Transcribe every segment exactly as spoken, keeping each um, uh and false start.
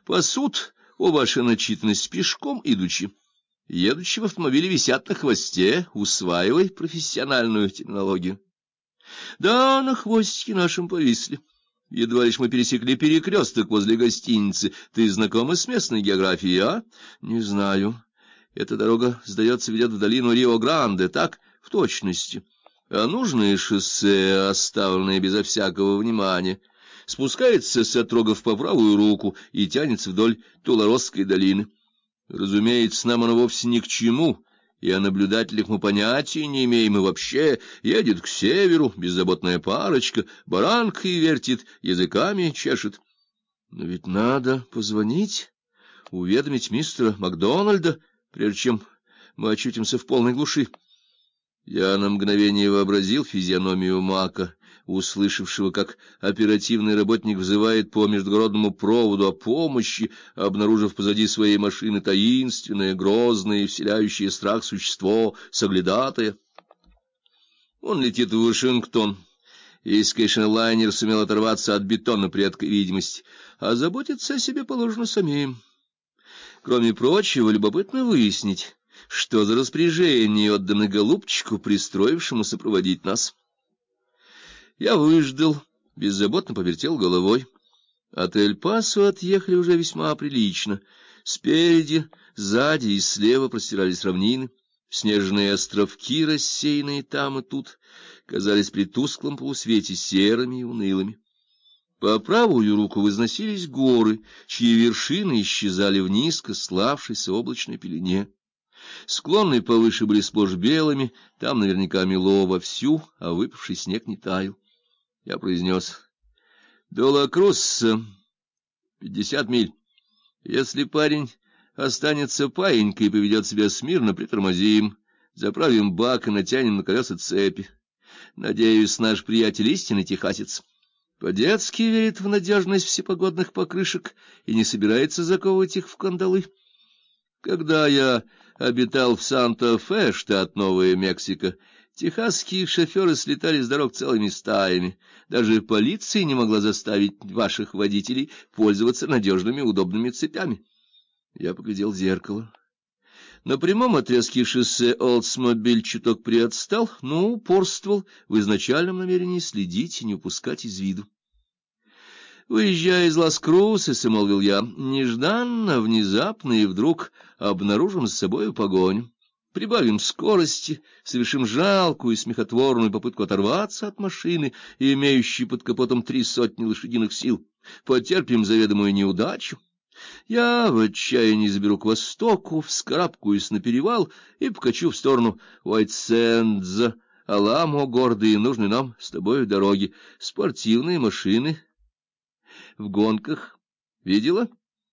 Пасут, о ваша начитанность, пешком идучи. Едучи в автомобиле висят на хвосте, усваивай профессиональную терминологию. Да, на хвостике нашем повисли. Едва лишь мы пересекли перекресток возле гостиницы. Ты знакома с местной географией, а? Не знаю. Эта дорога, сдается, ведет в долину Рио-Гранде, так? В точности. А нужное шоссе, оставленное безо всякого внимания, спускается с отрогов по правую руку и тянется вдоль Туларосской долины. Разумеется, нам оно вовсе ни к чему, и о наблюдателях мы понятия не имеем, и вообще едет к северу беззаботная парочка, баранкой вертит, языками чешет. Но ведь надо позвонить, уведомить мистера Макдональда, прежде чем мы очутимся в полной глуши. Я на мгновение вообразил физиономию Мака, услышавшего, как оперативный работник взывает по междугородному проводу о помощи, обнаружив позади своей машины таинственное, грозное и вселяющее страх существо, соглядатая. Он летит в Вашингтон. Если, конечно, лайнер сумел оторваться от бетона при редкой видимости, а заботиться о себе положено самим. Кроме прочего, любопытно выяснить, что за распоряжение отдано голубчику, пристроившемуся проводить нас. Я выждал, беззаботно повертел головой. От Эль-Пасо отъехали уже весьма прилично. Спереди, сзади и слева простирались равнины. Снежные островки, рассеянные там и тут, казались при тусклом полусвете серыми и унылыми. По правую руку возносились горы, чьи вершины исчезали в низко славшейся облачной пелене. Склоны повыше были сплошь белыми, там наверняка мело вовсю, а выпавший снег не таял. Я произнес: «До Ла-Крусса пятьдесят миль. Если парень останется паинькой и поведет себя смирно, притормозим, заправим бак и натянем на колеса цепи. Надеюсь, наш приятель истинный техасец. По-детски верит в надежность всепогодных покрышек и не собирается заковывать их в кандалы. Когда я обитал в Санта-Фе, штат Новая Мексика, техасские шоферы слетали с дорог целыми стаями. Даже полиция не могла заставить ваших водителей пользоваться надежными удобными цепями. Я поглядел в зеркало. На прямом отрезке шоссе Олдсмобиль чуток приотстал, но упорствовал в изначальном намерении следить и не упускать из виду. Выезжая из Лас-Крусеса, молвил я, нежданно, внезапно и вдруг обнаружим с собою погоню. Прибавим скорости, совершим жалкую и смехотворную попытку оторваться от машины, имеющей под капотом три сотни лошадиных сил. Потерпим заведомую неудачу. Я в отчаянии заберу к востоку, вскарабкаюсь на перевал и покачу в сторону Уайт-Сэндза, Аламо, гордые и нужные нам с тобой дороги, спортивные машины в гонках. Видела?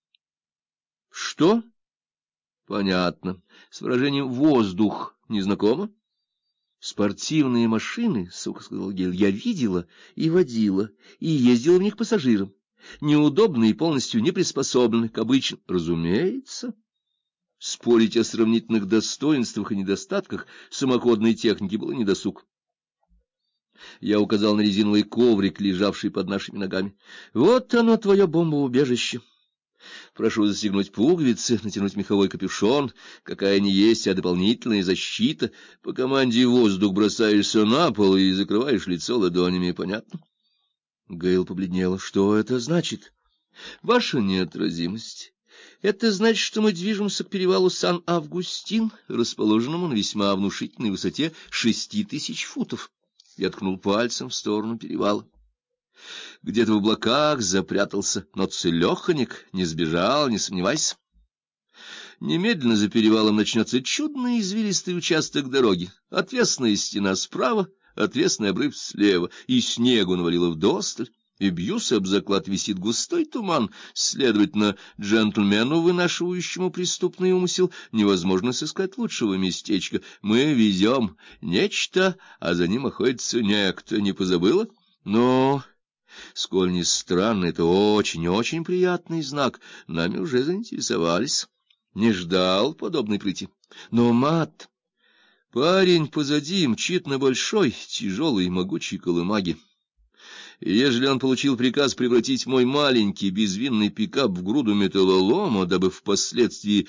Что? Понятно. С выражением «воздух» не знакомо? Спортивные машины, сука, сказал Гейл, я видела и водила, и ездила в них пассажиром. Неудобны и полностью не приспособлены к обычным. Разумеется. Спорить о сравнительных достоинствах и недостатках самоходной техники было недосуг. Я указал на резиновый коврик, лежавший под нашими ногами. Вот оно, твое бомбоубежище. Прошу застегнуть пуговицы, натянуть меховой капюшон, какая ни есть, а дополнительная защита. По команде воздух бросаешься на пол и закрываешь лицо ладонями, понятно? Гейл побледнела. Что это значит? Ваша неотразимость. Это значит, что мы движемся к перевалу Сан-Августин, расположенному на весьма внушительной высоте шести тысяч футов. Я ткнул пальцем в сторону перевала. Где-то в облаках запрятался, но целеханик, не сбежал, не сомневайся. Немедленно за перевалом начнется чудный извилистый участок дороги. Отвесная стена справа, отвесный обрыв слева, и снегу навалило вдосталь, и бьюсь об заклад, висит густой туман. Следовательно, джентльмену, вынашивающему преступный умысел, невозможно сыскать лучшего местечка. Мы везем нечто, а за ним охотится некто. Не позабыла? Но, сколь ни странно, это очень-очень приятный знак. Нами уже заинтересовались. Не ждал подобной прыти. Но, Мат, парень позади мчит на большой, тяжелой, могучей колымаге. И ежели он получил приказ превратить мой маленький безвинный пикап в груду металлолома, дабы впоследствии